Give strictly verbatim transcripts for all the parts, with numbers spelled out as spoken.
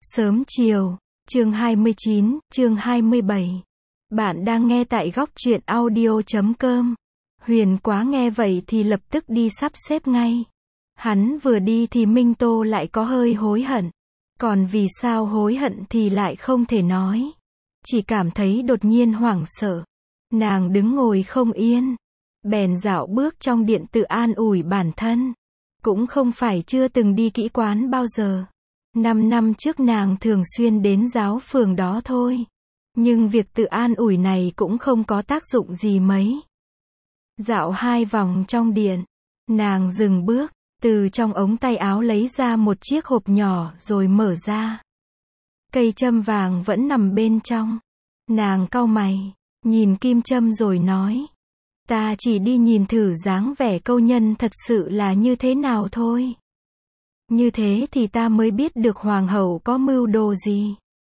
Sớm chiều, chương hai mươi chín, chương hai mươi bảy. Bạn đang nghe tại góc truyện audio chấm com. Huyền Quá nghe vậy thì lập tức đi sắp xếp ngay. Hắn vừa đi thì Minh Tô lại có hơi hối hận. Còn vì sao hối hận thì lại không thể nói. Chỉ cảm thấy đột nhiên hoảng sợ. Nàng đứng ngồi không yên. Bèn dạo bước trong điện tự an ủi bản thân. Cũng không phải chưa từng đi kỹ quán bao giờ. Năm năm trước nàng thường xuyên đến giáo phường đó thôi. Nhưng việc tự an ủi này cũng không có tác dụng gì mấy. Dạo hai vòng trong điện, nàng dừng bước, từ trong ống tay áo lấy ra một chiếc hộp nhỏ rồi mở ra. Cây châm vàng vẫn nằm bên trong. Nàng cau mày, nhìn kim châm rồi nói. Ta chỉ đi nhìn thử dáng vẻ câu nhân thật sự là như thế nào thôi. Như thế thì ta mới biết được hoàng hậu có mưu đồ gì.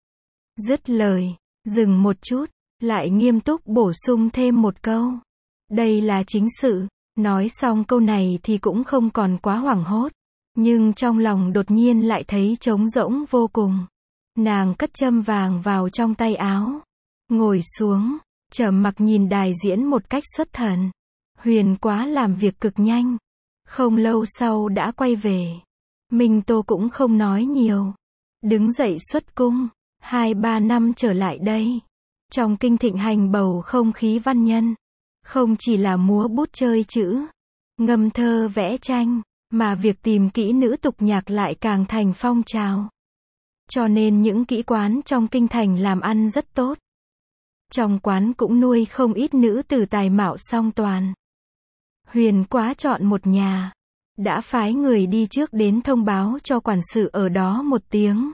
Dứt lời, dừng một chút, lại nghiêm túc bổ sung thêm một câu. Đây là chính sự. Nói xong câu này thì cũng không còn quá hoảng hốt. Nhưng trong lòng đột nhiên lại thấy trống rỗng vô cùng. Nàng cất châm vàng vào trong tay áo. Ngồi xuống, trầm mặc nhìn đài diễn một cách xuất thần. Huyền Quá làm việc cực nhanh. Không lâu sau đã quay về. Minh Tô cũng không nói nhiều. Đứng dậy xuất cung. Hai ba năm trở lại đây. Trong kinh thịnh hành bầu không khí văn nhân. Không chỉ là múa bút chơi chữ, ngâm thơ vẽ tranh, mà việc tìm kỹ nữ tục nhạc lại càng thành phong trào. Cho nên những kỹ quán trong kinh thành làm ăn rất tốt. Trong quán cũng nuôi không ít nữ tử tài mạo song toàn. Huyền Quá chọn một nhà. Đã phái người đi trước đến thông báo cho quản sự ở đó một tiếng.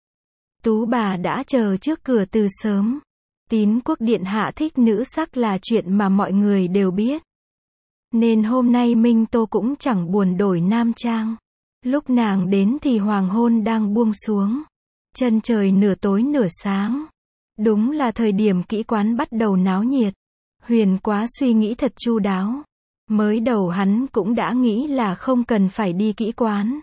Tú bà đã chờ trước cửa từ sớm. Tín Quốc điện hạ thích nữ sắc là chuyện mà mọi người đều biết. Nên hôm nay Minh Tô cũng chẳng buồn đổi nam trang. Lúc nàng đến thì hoàng hôn đang buông xuống. Chân trời nửa tối nửa sáng. Đúng là thời điểm kỹ quán bắt đầu náo nhiệt. Huyền Quá suy nghĩ thật chu đáo. Mới đầu hắn cũng đã nghĩ là không cần phải đi kỹ quán.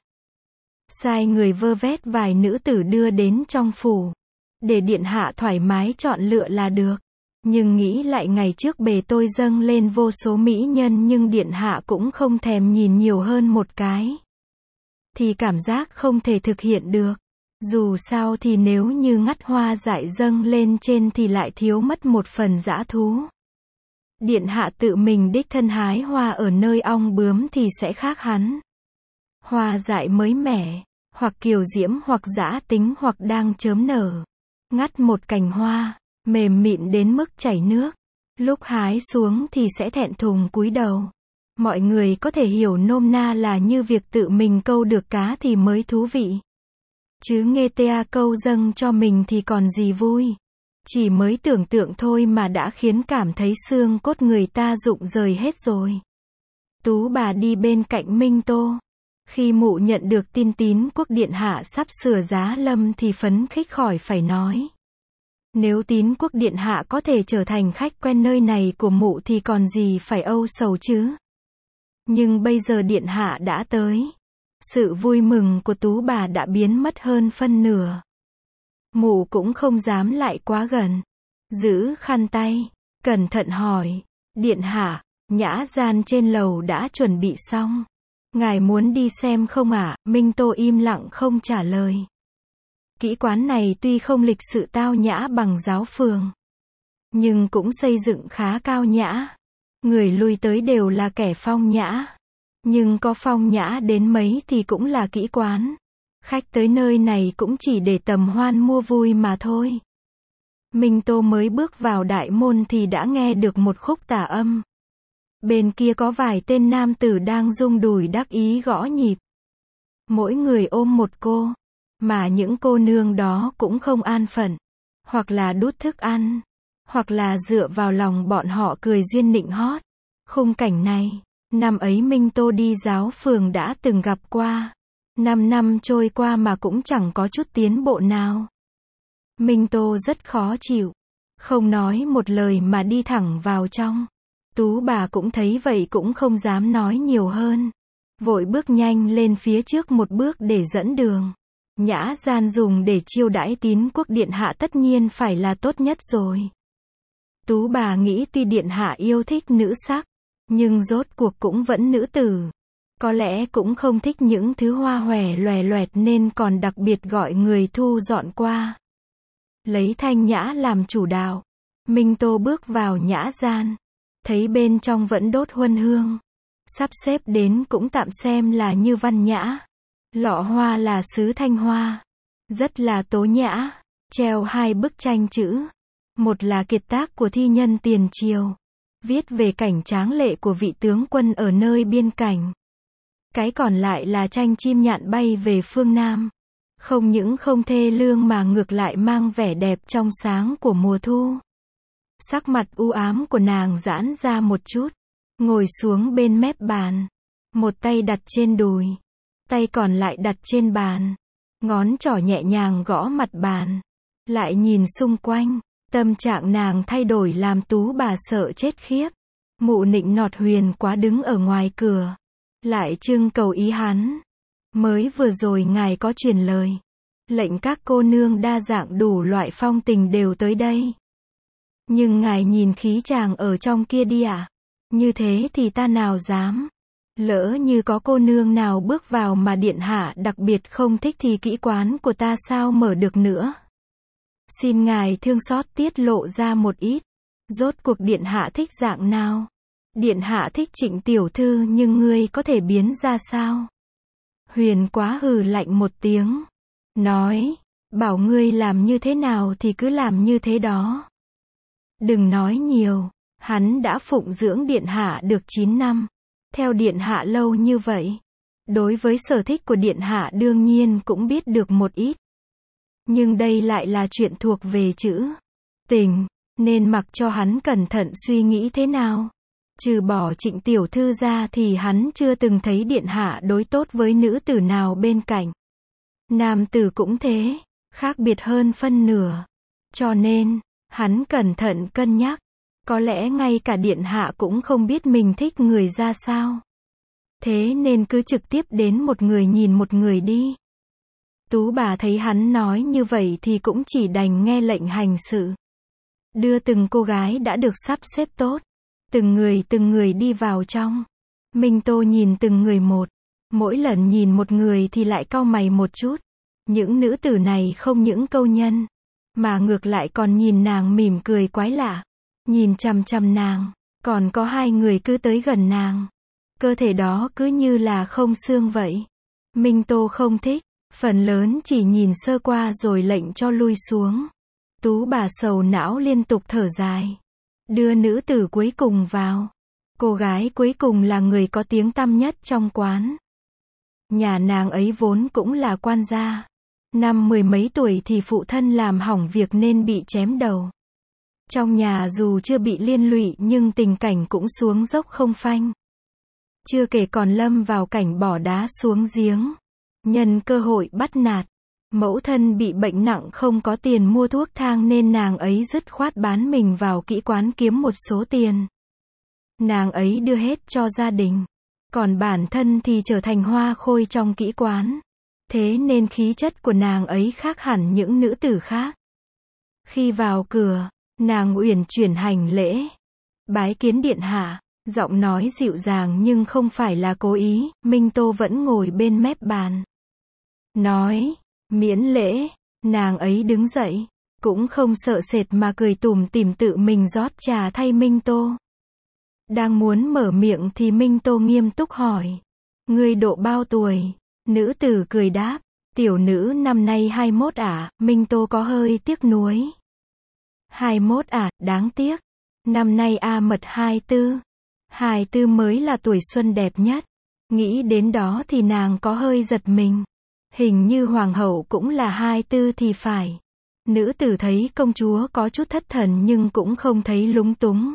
Sai người vơ vét vài nữ tử đưa đến trong phủ. Để điện hạ thoải mái chọn lựa là được. Nhưng nghĩ lại ngày trước bề tôi dâng lên vô số mỹ nhân nhưng điện hạ cũng không thèm nhìn nhiều hơn một cái. Thì cảm giác không thể thực hiện được. Dù sao thì nếu như ngắt hoa dại dâng lên trên thì lại thiếu mất một phần dã thú. Điện hạ tự mình đích thân hái hoa ở nơi ong bướm thì sẽ khác hắn. Hoa dại mới mẻ, hoặc kiều diễm hoặc dã tính hoặc đang chớm nở. Ngắt một cành hoa, mềm mịn đến mức chảy nước. Lúc hái xuống thì sẽ thẹn thùng cúi đầu. Mọi người có thể hiểu nôm na là như việc tự mình câu được cá thì mới thú vị. Chứ nghe ta câu dâng cho mình thì còn gì vui. Chỉ mới tưởng tượng thôi mà đã khiến cảm thấy xương cốt người ta rụng rời hết rồi. Tú bà đi bên cạnh Minh Tô. Khi mụ nhận được tin Tín Quốc điện hạ sắp sửa giá lâm thì phấn khích khỏi phải nói. Nếu Tín Quốc điện hạ có thể trở thành khách quen nơi này của mụ thì còn gì phải âu sầu chứ. Nhưng bây giờ điện hạ đã tới. Sự vui mừng của tú bà đã biến mất hơn phân nửa. Mụ cũng không dám lại quá gần. Giữ khăn tay, cẩn thận hỏi. Điện hạ, nhã gian trên lầu đã chuẩn bị xong. Ngài muốn đi xem không ạ? Minh Tô im lặng không trả lời. Kỹ quán này tuy không lịch sự tao nhã bằng giáo phường, nhưng cũng xây dựng khá cao nhã. Người lui tới đều là kẻ phong nhã. Nhưng có phong nhã đến mấy thì cũng là kỹ quán. Khách tới nơi này cũng chỉ để tầm hoan mua vui mà thôi. Minh Tô mới bước vào đại môn thì đã nghe được một khúc tả âm. Bên kia có vài tên nam tử đang rung đùi đắc ý gõ nhịp. Mỗi người ôm một cô. Mà những cô nương đó cũng không an phận. Hoặc là đút thức ăn. Hoặc là dựa vào lòng bọn họ cười duyên nịnh hót. Khung cảnh này, năm ấy Minh Tô đi giáo phường đã từng gặp qua. Năm năm trôi qua mà cũng chẳng có chút tiến bộ nào. Minh Tô rất khó chịu. Không nói một lời mà đi thẳng vào trong. Tú bà cũng thấy vậy cũng không dám nói nhiều hơn. Vội bước nhanh lên phía trước một bước để dẫn đường. Nhã gian dùng để chiêu đãi tín quốc điện hạ tất nhiên phải là tốt nhất rồi. Tú bà nghĩ tuy điện hạ yêu thích nữ sắc, nhưng rốt cuộc cũng vẫn nữ tử. Có lẽ cũng không thích những thứ hoa hòe loè loẹt nên còn đặc biệt gọi người thu dọn qua. Lấy thanh nhã làm chủ đạo, Minh Tô bước vào nhã gian. Thấy bên trong vẫn đốt huân hương. Sắp xếp đến cũng tạm xem là như văn nhã. Lọ hoa là sứ thanh hoa. Rất là tố nhã. Treo hai bức tranh chữ. Một là kiệt tác của thi nhân tiền triều. Viết về cảnh tráng lệ của vị tướng quân ở nơi biên cảnh. Cái còn lại là tranh chim nhạn bay về phương Nam. Không những không thê lương mà ngược lại mang vẻ đẹp trong sáng của mùa thu. Sắc mặt u ám của nàng giãn ra một chút. Ngồi xuống bên mép bàn. Một tay đặt trên đùi. Tay còn lại đặt trên bàn. Ngón trỏ nhẹ nhàng gõ mặt bàn. Lại nhìn xung quanh. Tâm trạng nàng thay đổi làm Tú bà sợ chết khiếp. Mụ nịnh nọt Huyền Quá đứng ở ngoài cửa. Lại trưng cầu ý hắn. Mới vừa rồi ngài có truyền lời. Lệnh các cô nương đa dạng đủ loại phong tình đều tới đây. Nhưng ngài nhìn khí chàng ở trong kia đi ạ. À? Như thế thì ta nào dám. Lỡ như có cô nương nào bước vào mà điện hạ đặc biệt không thích thì kỹ quán của ta sao mở được nữa. Xin ngài thương xót tiết lộ ra một ít. Rốt cuộc điện hạ thích dạng nào? Điện hạ thích Trịnh tiểu thư nhưng ngươi có thể biến ra sao? Huyền Quá hừ lạnh một tiếng. Nói, bảo ngươi làm như thế nào thì cứ làm như thế đó. Đừng nói nhiều, hắn đã phụng dưỡng điện hạ được chín năm. Theo điện hạ lâu như vậy. Đối với sở thích của điện hạ đương nhiên cũng biết được một ít. Nhưng đây lại là chuyện thuộc về chữ tình, nên mặc cho hắn cẩn thận suy nghĩ thế nào. Trừ bỏ Trịnh tiểu thư ra thì hắn chưa từng thấy điện hạ đối tốt với nữ tử nào bên cạnh. Nam tử cũng thế, khác biệt hơn phân nửa. Cho nên, hắn cẩn thận cân nhắc. Có lẽ ngay cả điện hạ cũng không biết mình thích người ra sao. Thế nên cứ trực tiếp đến một người nhìn một người đi. Tú bà thấy hắn nói như vậy thì cũng chỉ đành nghe lệnh hành sự. Đưa từng cô gái đã được sắp xếp tốt. Từng người từng người đi vào trong. Minh Tô nhìn từng người một. Mỗi lần nhìn một người thì lại cau mày một chút. Những nữ tử này không những câu nhân. Mà ngược lại còn nhìn nàng mỉm cười quái lạ. Nhìn chằm chằm nàng. Còn có hai người cứ tới gần nàng. Cơ thể đó cứ như là không xương vậy. Minh Tô không thích. Phần lớn chỉ nhìn sơ qua rồi lệnh cho lui xuống. Tú bà sầu não liên tục thở dài. Đưa nữ tử cuối cùng vào. Cô gái cuối cùng là người có tiếng tăm nhất trong quán. Nhà nàng ấy vốn cũng là quan gia. Năm mười mấy tuổi thì phụ thân làm hỏng việc nên bị chém đầu. Trong nhà dù chưa bị liên lụy nhưng tình cảnh cũng xuống dốc không phanh. Chưa kể còn lâm vào cảnh bỏ đá xuống giếng. Nhân cơ hội bắt nạt. Mẫu thân bị bệnh nặng không có tiền mua thuốc thang nên nàng ấy dứt khoát bán mình vào kỹ quán kiếm một số tiền. Nàng ấy đưa hết cho gia đình. Còn bản thân thì trở thành hoa khôi trong kỹ quán. Thế nên khí chất của nàng ấy khác hẳn những nữ tử khác. Khi vào cửa, nàng uyển chuyển hành lễ. Bái kiến điện hạ. Giọng nói dịu dàng nhưng không phải là cố ý. Minh Tô vẫn ngồi bên mép bàn. Nói, miễn lễ. Nàng ấy đứng dậy. Cũng không sợ sệt mà cười tủm tỉm tự mình rót trà thay Minh Tô. Đang muốn mở miệng thì Minh Tô nghiêm túc hỏi. Ngươi độ bao tuổi? Nữ tử cười đáp. Tiểu nữ năm nay hai mươi mốt ả. Minh Tô có hơi tiếc nuối. hai mươi mốt ả, đáng tiếc. Năm nay A Mật hai mươi tư. hai mươi tư mới là tuổi xuân đẹp nhất. Nghĩ đến đó thì nàng có hơi giật mình. Hình như hoàng hậu cũng là hai mươi tư thì phải. Nữ tử thấy công chúa có chút thất thần nhưng cũng không thấy lúng túng.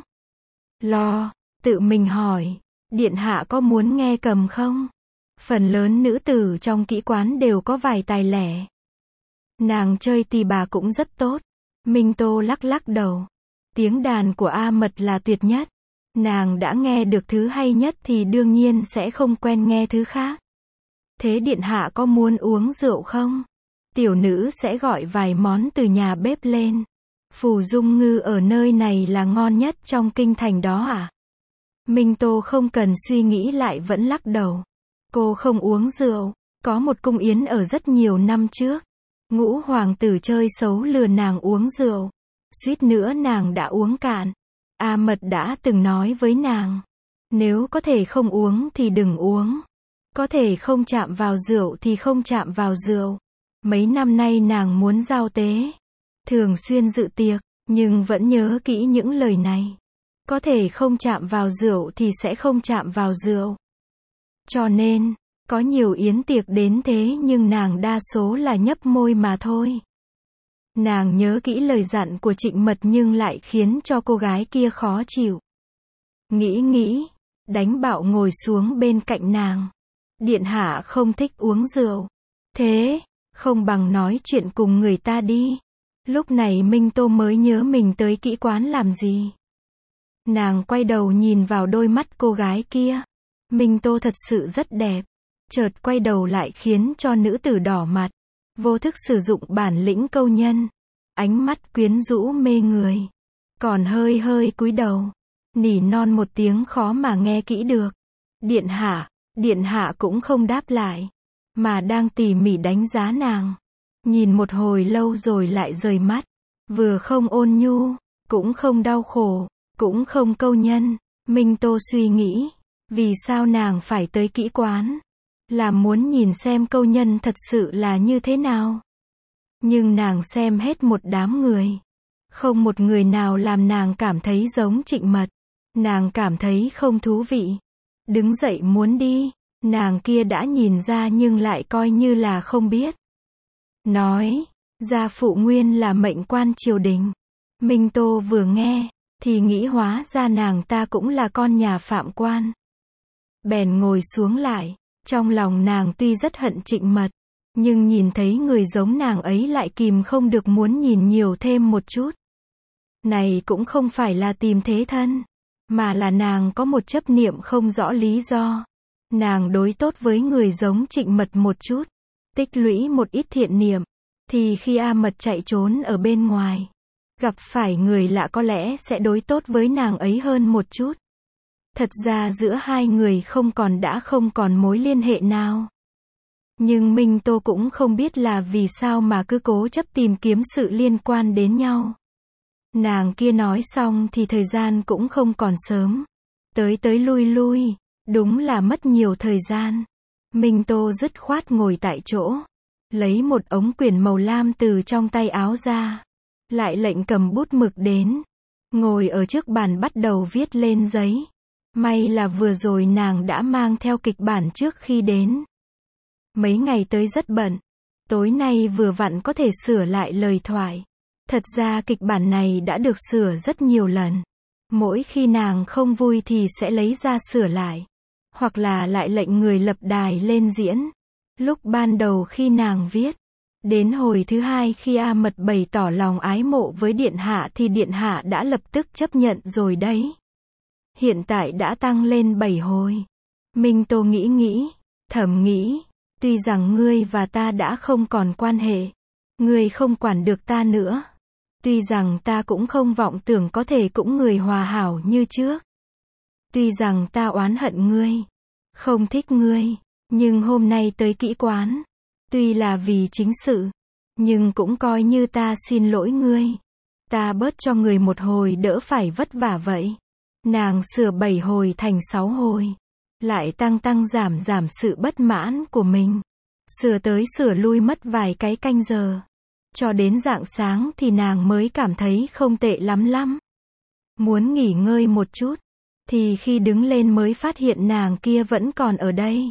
Lo, tự mình hỏi. Điện hạ có muốn nghe cầm không? Phần lớn nữ tử trong kỹ quán đều có vài tài lẻ. Nàng chơi tỳ bà cũng rất tốt. Minh Tô lắc lắc đầu. Tiếng đàn của A Mật là tuyệt nhất. Nàng đã nghe được thứ hay nhất thì đương nhiên sẽ không quen nghe thứ khác. Thế điện hạ có muốn uống rượu không? tiểu nữ sẽ gọi vài món từ nhà bếp lên. Phù dung ngư ở nơi này là ngon nhất trong kinh thành đó à? Minh Tô không cần suy nghĩ lại vẫn lắc đầu. Cô không uống rượu. Có một cung yến ở rất nhiều năm trước. Ngũ hoàng tử chơi xấu lừa nàng uống rượu. Suýt nữa nàng đã uống cạn. A Mật đã từng nói với nàng. Nếu có thể không uống thì đừng uống. Có thể không chạm vào rượu thì không chạm vào rượu. Mấy năm nay nàng muốn giao tế. Thường xuyên dự tiệc, nhưng vẫn nhớ kỹ những lời này. Có thể không chạm vào rượu thì sẽ không chạm vào rượu. Cho nên, có nhiều yến tiệc đến thế nhưng nàng đa số là nhấp môi mà thôi. Nàng nhớ kỹ lời dặn của Trịnh Mật nhưng lại khiến cho cô gái kia khó chịu. Nghĩ nghĩ, đánh bạo ngồi xuống bên cạnh nàng. Điện hạ không thích uống rượu. Thế, không bằng nói chuyện cùng người ta đi. Lúc này Minh Tô mới nhớ mình tới kỹ quán làm gì. Nàng quay đầu nhìn vào đôi mắt cô gái kia. Minh Tô thật sự rất đẹp. Chợt quay đầu lại khiến cho nữ tử đỏ mặt. Vô thức sử dụng bản lĩnh câu nhân. Ánh mắt quyến rũ mê người. Còn hơi hơi cúi đầu. Nỉ non một tiếng khó mà nghe kỹ được. Điện hạ, điện hạ cũng không đáp lại. Mà đang tỉ mỉ đánh giá nàng. Nhìn một hồi lâu rồi lại rời mắt. Vừa không ôn nhu, cũng không đau khổ, cũng không câu nhân. Minh Tô suy nghĩ. Vì sao nàng phải tới kỹ quán? Là muốn nhìn xem câu nhân thật sự là như thế nào. Nhưng nàng xem hết một đám người. Không một người nào làm nàng cảm thấy giống Trịnh Mật. Nàng cảm thấy không thú vị. Đứng dậy muốn đi. Nàng kia đã nhìn ra nhưng lại coi như là không biết. Nói, gia phụ nguyên là mệnh quan triều đình. Minh Tô vừa nghe, thì nghĩ hóa ra nàng ta cũng là con nhà phạm quan. Bèn ngồi xuống lại. Trong lòng nàng tuy rất hận Trịnh Mật, nhưng nhìn thấy người giống nàng ấy lại kìm không được muốn nhìn nhiều thêm một chút. Này cũng không phải là tìm thế thân, mà là nàng có một chấp niệm không rõ lý do. Nàng đối tốt với người giống Trịnh Mật một chút, tích lũy một ít thiện niệm, thì khi A Mật chạy trốn ở bên ngoài, gặp phải người lạ có lẽ sẽ đối tốt với nàng ấy hơn một chút. Thật ra giữa hai người không còn đã không còn mối liên hệ nào. Nhưng Minh Tô cũng không biết là vì sao mà cứ cố chấp tìm kiếm sự liên quan đến nhau. Nàng kia nói xong thì thời gian cũng không còn sớm. Tới tới lui lui, đúng là mất nhiều thời gian. Minh Tô dứt khoát ngồi tại chỗ. Lấy một ống quyển màu lam từ trong tay áo ra. Lại lệnh cầm bút mực đến. Ngồi ở trước bàn bắt đầu viết lên giấy. May là vừa rồi nàng đã mang theo kịch bản trước khi đến. Mấy ngày tới rất bận. Tối nay vừa vặn có thể sửa lại lời thoại. Thật ra kịch bản này đã được sửa rất nhiều lần. Mỗi khi nàng không vui thì sẽ lấy ra sửa lại. Hoặc là lại lệnh người lập đài lên diễn. Lúc ban đầu khi nàng viết. Đến hồi thứ hai khi A Mật bày tỏ lòng ái mộ với điện hạ thì điện hạ đã lập tức chấp nhận rồi đấy. Hiện tại đã tăng lên bảy hồi. Minh Tô nghĩ nghĩ, thầm nghĩ, tuy rằng ngươi và ta đã không còn quan hệ, ngươi không quản được ta nữa. Tuy rằng ta cũng không vọng tưởng có thể cũng người hòa hảo như trước. Tuy rằng ta oán hận ngươi, không thích ngươi, nhưng hôm nay tới kỹ quán, tuy là vì chính sự, nhưng cũng coi như ta xin lỗi ngươi. Ta bớt cho người một hồi đỡ phải vất vả vậy. Nàng sửa bảy hồi thành sáu hồi. Lại tăng tăng giảm giảm sự bất mãn của mình. Sửa tới sửa lui mất vài cái canh giờ. Cho đến rạng sáng thì nàng mới cảm thấy không tệ lắm lắm. Muốn nghỉ ngơi một chút. Thì khi đứng lên mới phát hiện nàng kia vẫn còn ở đây.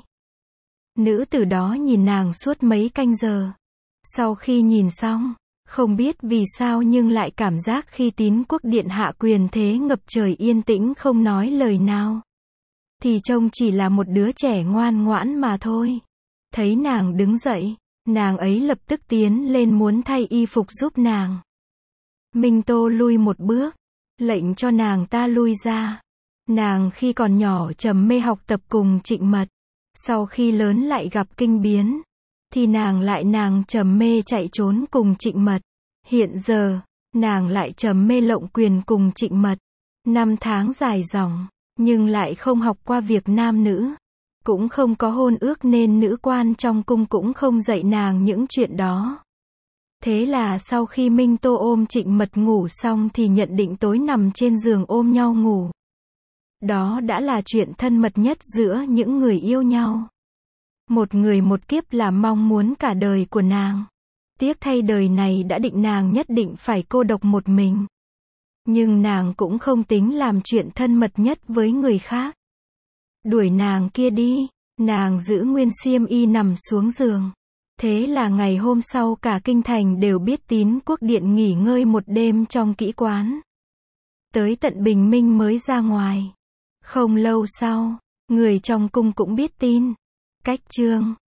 Nữ tử đó nhìn nàng suốt mấy canh giờ. Sau khi nhìn xong, không biết vì sao nhưng lại cảm giác khi Tín Quốc điện hạ quyền thế ngập trời yên tĩnh không nói lời nào. Thì trông chỉ là một đứa trẻ ngoan ngoãn mà thôi. Thấy nàng đứng dậy, nàng ấy lập tức tiến lên muốn thay y phục giúp nàng. Minh Tô lui một bước, lệnh cho nàng ta lui ra. Nàng khi còn nhỏ trầm mê học tập cùng Trịnh Mật. Sau khi lớn lại gặp kinh biến. thì nàng lại nàng trầm mê chạy trốn cùng Trịnh Mật. Hiện giờ, nàng lại trầm mê lộng quyền cùng Trịnh Mật. Năm tháng dài dòng, nhưng lại không học qua việc nam nữ. Cũng không có hôn ước nên nữ quan trong cung cũng không dạy nàng những chuyện đó. Thế là sau khi Minh Tô ôm Trịnh Mật ngủ xong thì nhận định tối nằm trên giường ôm nhau ngủ. Đó đã là chuyện thân mật nhất giữa những người yêu nhau. Một người một kiếp là mong muốn cả đời của nàng. Tiếc thay đời này đã định nàng nhất định phải cô độc một mình. Nhưng nàng cũng không tính làm chuyện thân mật nhất với người khác. Đuổi nàng kia đi, nàng giữ nguyên xiêm y nằm xuống giường. Thế là ngày hôm sau cả kinh thành đều biết Tín Quốc Điện nghỉ ngơi một đêm trong kỹ quán. Tới tận bình minh mới ra ngoài. Không lâu sau, người trong cung cũng biết tin. Cách chương